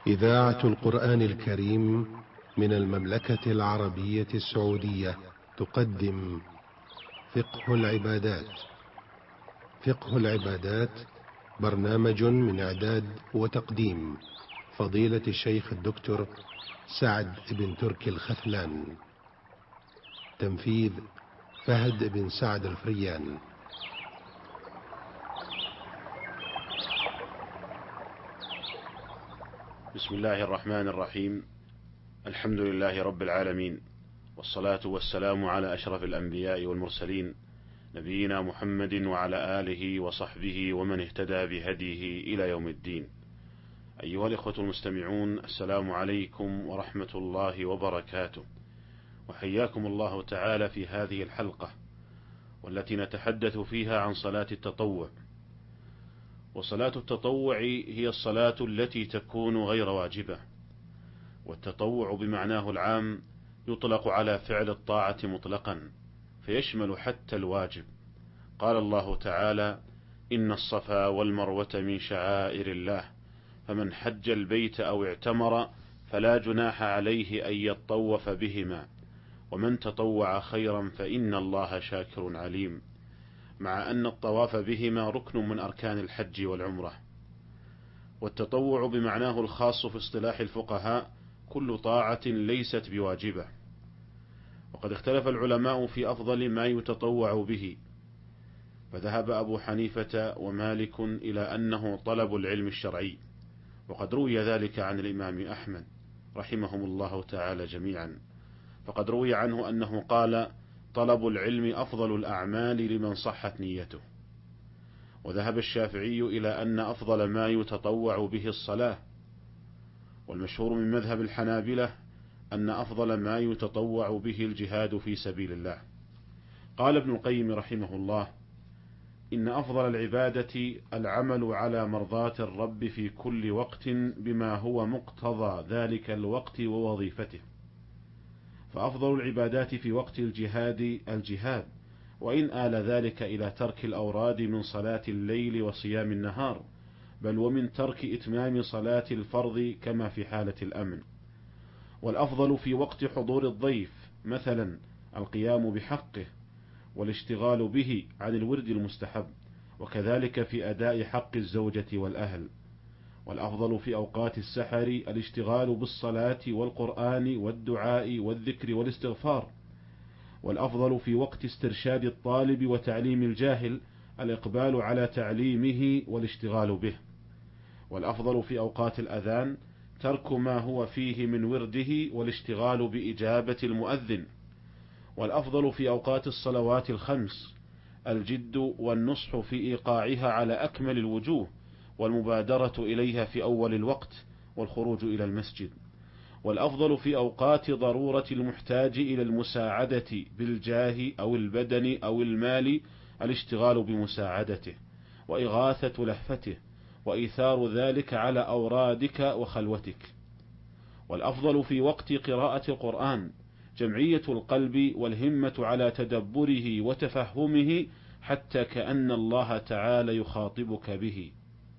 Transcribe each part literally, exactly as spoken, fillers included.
إذاعة القرآن الكريم من المملكة العربية السعودية تقدم فقه العبادات. فقه العبادات برنامج من إعداد وتقديم فضيلة الشيخ الدكتور سعد بن تركي الخثلان. تنفيذ فهد بن سعد الفريان. بسم الله الرحمن الرحيم. الحمد لله رب العالمين، والصلاة والسلام على أشرف الأنبياء والمرسلين، نبينا محمد وعلى آله وصحبه ومن اهتدى بهديه إلى يوم الدين. أيها الإخوة المستمعون، السلام عليكم ورحمة الله وبركاته، وحياكم الله تعالى في هذه الحلقة والتي نتحدث فيها عن صلاة التطوع. وصلاة التطوع هي الصلاة التي تكون غير واجبة، والتطوع بمعناه العام يطلق على فعل الطاعة مطلقا، فيشمل حتى الواجب. قال الله تعالى: إن الصفا والمروة من شعائر الله، فمن حج البيت أو اعتمر فلا جناح عليه أن يطوف بهما، ومن تطوع خيرا فإن الله شاكر عليم. مع أن الطواف بهما ركن من أركان الحج والعمرة. والتطوع بمعناه الخاص في اصطلاح الفقهاء كل طاعة ليست بواجبة. وقد اختلف العلماء في أفضل ما يتطوع به، فذهب أبو حنيفة ومالك إلى أنه طلب العلم الشرعي، وقد روي ذلك عن الإمام أحمد رحمهم الله تعالى جميعا. فقد روي عنه أنه قال: طلب العلم أفضل الأعمال لمن صحت نيته. وذهب الشافعي إلى أن أفضل ما يتطوع به الصلاة. والمشهور من مذهب الحنابلة أن أفضل ما يتطوع به الجهاد في سبيل الله. قال ابن القيم رحمه الله: إن أفضل العبادة العمل على مرضاة الرب في كل وقت بما هو مقتضى ذلك الوقت ووظيفته. فأفضل العبادات في وقت الجهاد الجهاد، وإن آل ذلك إلى ترك الأوراد من صلاة الليل وصيام النهار، بل ومن ترك إتمام صلاة الفرض كما في حالة الأمن. والأفضل في وقت حضور الضيف مثلا القيام بحقه والاشتغال به عن الورد المستحب، وكذلك في أداء حق الزوجة والأهل. والأفضل في أوقات السحر الاشتغال بالصلاة والقرآن والدعاء والذكر والاستغفار. والأفضل في وقت استرشاد الطالب وتعليم الجاهل الإقبال على تعليمه والاشتغال به. والأفضل في أوقات الأذان ترك ما هو فيه من ورده والاشتغال بإجابة المؤذن. والأفضل في أوقات الصلوات الخمس الجد والنصح في إيقاعها على أكمل الوجوه، والمبادرة إليها في أول الوقت، والخروج إلى المسجد. والأفضل في أوقات ضرورة المحتاج إلى المساعدة بالجاه أو البدن أو المال الاشتغال بمساعدته وإغاثة لهفته وإيثار ذلك على أورادك وخلوتك. والأفضل في وقت قراءة القرآن جمعية القلب والهمة على تدبره وتفهمه حتى كأن الله تعالى يخاطبك به،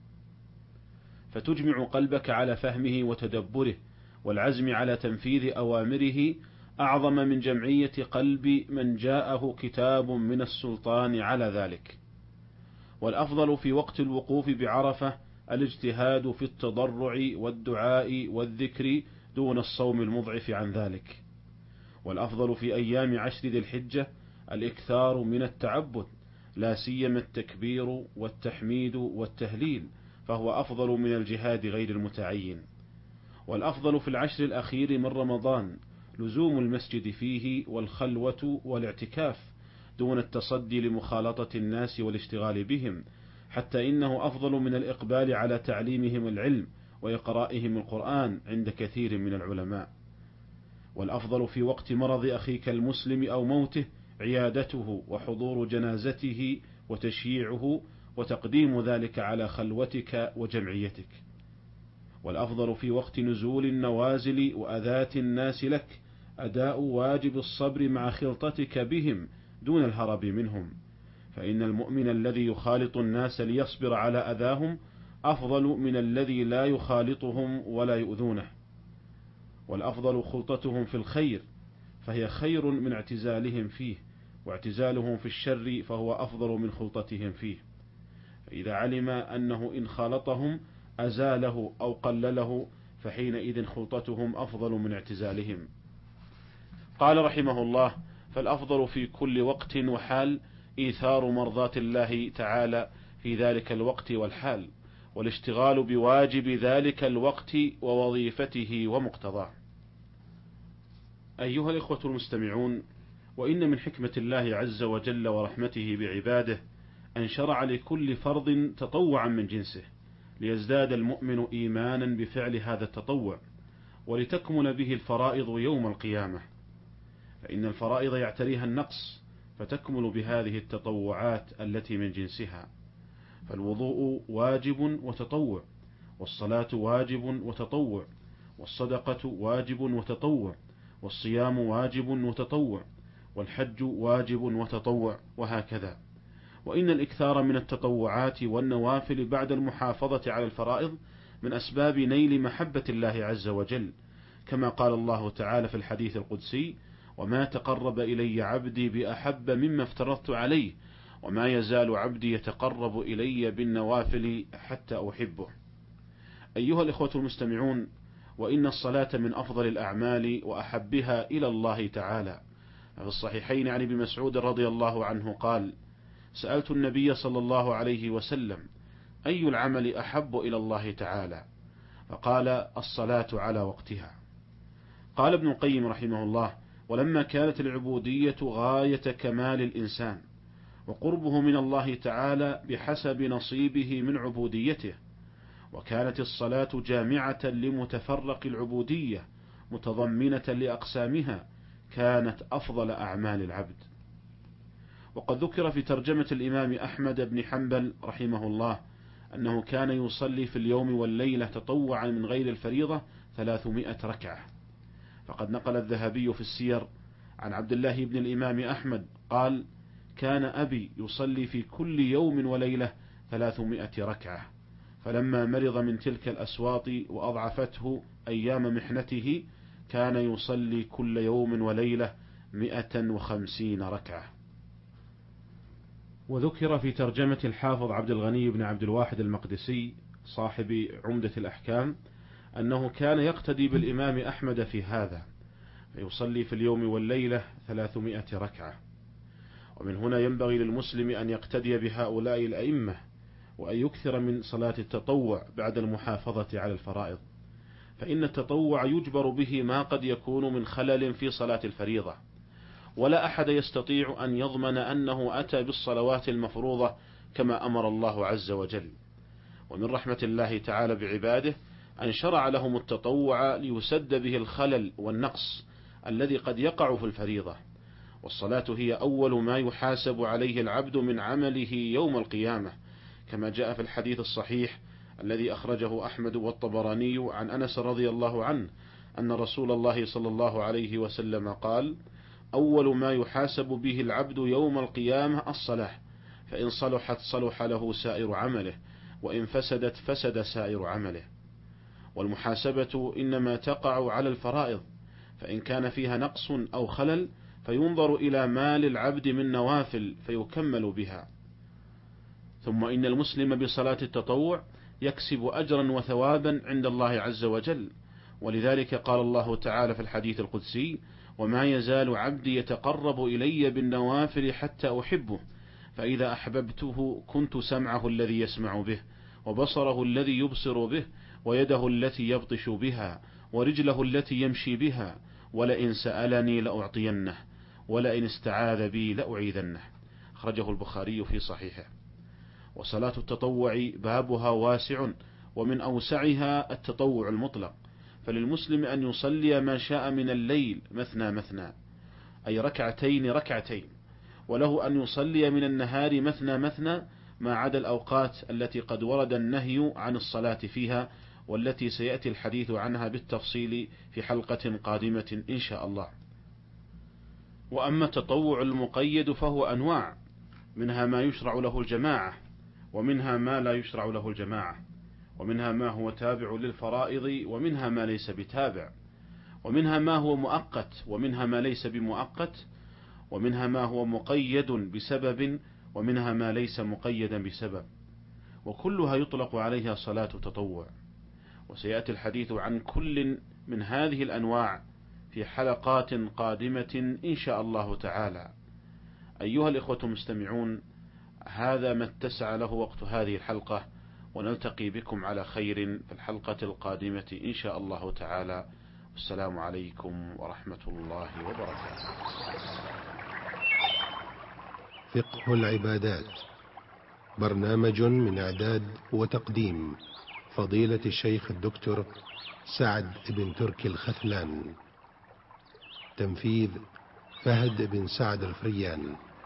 فتجمع قلبك على فهمه وتدبره والعزم على تنفيذ أوامره أعظم من جمعية قلب من جاءه كتاب من السلطان على ذلك. والأفضل في وقت الوقوف بعرفة الاجتهاد في التضرع والدعاء والذكر دون الصوم المضعف عن ذلك. والأفضل في أيام عشر ذي الحجة الإكثار من التعبد، لا سيما التكبير والتحميد والتهليل، فهو أفضل من الجهاد غير المتعين. والأفضل في العشر الأخير من رمضان لزوم المسجد فيه والخلوة والاعتكاف دون التصدي لمخالطة الناس والاشتغال بهم، حتى إنه أفضل من الإقبال على تعليمهم العلم وإقرائهم القرآن عند كثير من العلماء. والأفضل في وقت مرض أخيك المسلم أو موته عيادته وحضور جنازته وتشييعه وتقديم ذلك على خلوتك وجمعيتك. والأفضل في وقت نزول النوازل وأذات الناس لك أداء واجب الصبر مع خلطتك بهم دون الهرب منهم، فإن المؤمن الذي يخالط الناس ليصبر على أذاهم أفضل من الذي لا يخالطهم ولا يؤذونه، والأفضل خلطتهم في الخير فهي خير من اعتزالهم فيه، واعتزالهم في الشر فهو أفضل من خلطتهم فيه. فإذا علم أنه إن خالطهم أزاله أو قلله فحينئذ خلطتهم أفضل من اعتزالهم. قال رحمه الله: فالأفضل في كل وقت وحال إيثار مرضات الله تعالى في ذلك الوقت والحال، والاشتغال بواجب ذلك الوقت ووظيفته ومقتضاه. أيها الإخوة المستمعون، وإن من حكمة الله عز وجل ورحمته بعباده أن شرع لكل فرض تطوعا من جنسه، ليزداد المؤمن إيمانا بفعل هذا التطوع، ولتكمل به الفرائض يوم القيامة، فإن الفرائض يعتريها النقص، فتكمل بهذه التطوعات التي من جنسها. فالوضوء واجب وتطوع، والصلاة واجب وتطوع، والصدقة واجب وتطوع، والصيام واجب وتطوع، والحج واجب وتطوع، وهكذا. وإن الإكثار من التطوعات والنوافل بعد المحافظة على الفرائض من أسباب نيل محبة الله عز وجل، كما قال الله تعالى في الحديث القدسي: وما تقرب إلي عبدي بأحب مما افترضت عليه، وما يزال عبدي يتقرب إلي بالنوافل حتى أحبه. أيها الإخوة المستمعون، وإن الصلاة من أفضل الأعمال وأحبها إلى الله تعالى. في الصحيحين عن ابن مسعود رضي الله عنه قال: سألت النبي صلى الله عليه وسلم: أي العمل أحب إلى الله تعالى؟ فقال: الصلاة على وقتها. قال ابن القيم رحمه الله: ولما كانت العبودية غاية كمال الإنسان وقربه من الله تعالى بحسب نصيبه من عبوديته، وكانت الصلاة جامعة لمتفرق العبودية متضمنة لأقسامها، كانت أفضل أعمال العبد. وقد ذكر في ترجمة الإمام أحمد بن حنبل رحمه الله أنه كان يصلي في اليوم والليلة تطوعا من غير الفريضة ثلاثمائة ركعة. فقد نقل الذهبي في السير عن عبد الله بن الإمام أحمد قال: كان أبي يصلي في كل يوم وليلة ثلاثمائة ركعة، فلما مرض من تلك الأسواط وأضعفته أيام محنته كان يصلي كل يوم وليلة مئة وخمسين ركعة. وذكر في ترجمة الحافظ عبد الغني بن عبد الواحد المقدسي صاحب عمدة الأحكام أنه كان يقتدي بالإمام أحمد في هذا، فيصلي في اليوم والليلة ثلاثمائة ركعة. ومن هنا ينبغي للمسلم أن يقتدي بهؤلاء الأئمة، وأن يكثر من صلاة التطوع بعد المحافظة على الفرائض، فإن التطوع يجبر به ما قد يكون من خلل في صلاة الفريضة، ولا أحد يستطيع أن يضمن أنه أتى بالصلوات المفروضة كما أمر الله عز وجل. ومن رحمة الله تعالى بعباده أن شرع لهم التطوع ليسد به الخلل والنقص الذي قد يقع في الفريضة. والصلاة هي أول ما يحاسب عليه العبد من عمله يوم القيامة، كما جاء في الحديث الصحيح الذي أخرجه أحمد والطبراني عن أنس رضي الله عنه أن رسول الله صلى الله عليه وسلم قال: أول ما يحاسب به العبد يوم القيامة الصلاة، فإن صلحت صلح له سائر عمله، وإن فسدت فسد سائر عمله. والمحاسبة إنما تقع على الفرائض، فإن كان فيها نقص أو خلل فينظر إلى ما للعبد من نوافل فيكمل بها. ثم إن المسلم بصلاة التطوع يكسب أجرا وثوابا عند الله عز وجل، ولذلك قال الله تعالى في الحديث القدسي: وما يزال عبدي يتقرب إلي بالنوافل حتى أحبه، فإذا أحببته كنت سمعه الذي يسمع به، وبصره الذي يبصر به، ويده التي يبطش بها، ورجله التي يمشي بها، ولئن سألني لأعطينه، ولئن استعاذ بي لأعيذنه. أخرجه البخاري في صحيحه. وصلاة التطوع بابها واسع، ومن أوسعها التطوع المطلق، فللمسلم أن يصلي ما شاء من الليل مثنى مثنى، أي ركعتين ركعتين، وله أن يصلي من النهار مثنى مثنى، ما عدا الأوقات التي قد ورد النهي عن الصلاة فيها، والتي سيأتي الحديث عنها بالتفصيل في حلقة قادمة إن شاء الله. وأما التطوع المقيد فهو أنواع، منها ما يشرع له الجماعة، ومنها ما لا يشرع له الجماعة. ومنها ما هو تابع للفرائض ومنها ما ليس بتابع، ومنها ما هو مؤقت ومنها ما ليس بمؤقت، ومنها ما هو مقيد بسبب ومنها ما ليس مقيدا بسبب، وكلها يطلق عليها صلاة تطوع. وسيأتي الحديث عن كل من هذه الأنواع في حلقات قادمة إن شاء الله تعالى. أيها الإخوة المستمعون، هذا ما اتسع له وقت هذه الحلقة، ونلتقي بكم على خير في الحلقة القادمة إن شاء الله تعالى. والسلام عليكم ورحمة الله وبركاته. فقه العبادات، برنامج من إعداد وتقديم فضيلة الشيخ الدكتور سعد بن تركي الخثلان، تنفيذ فهد بن سعد الفريان.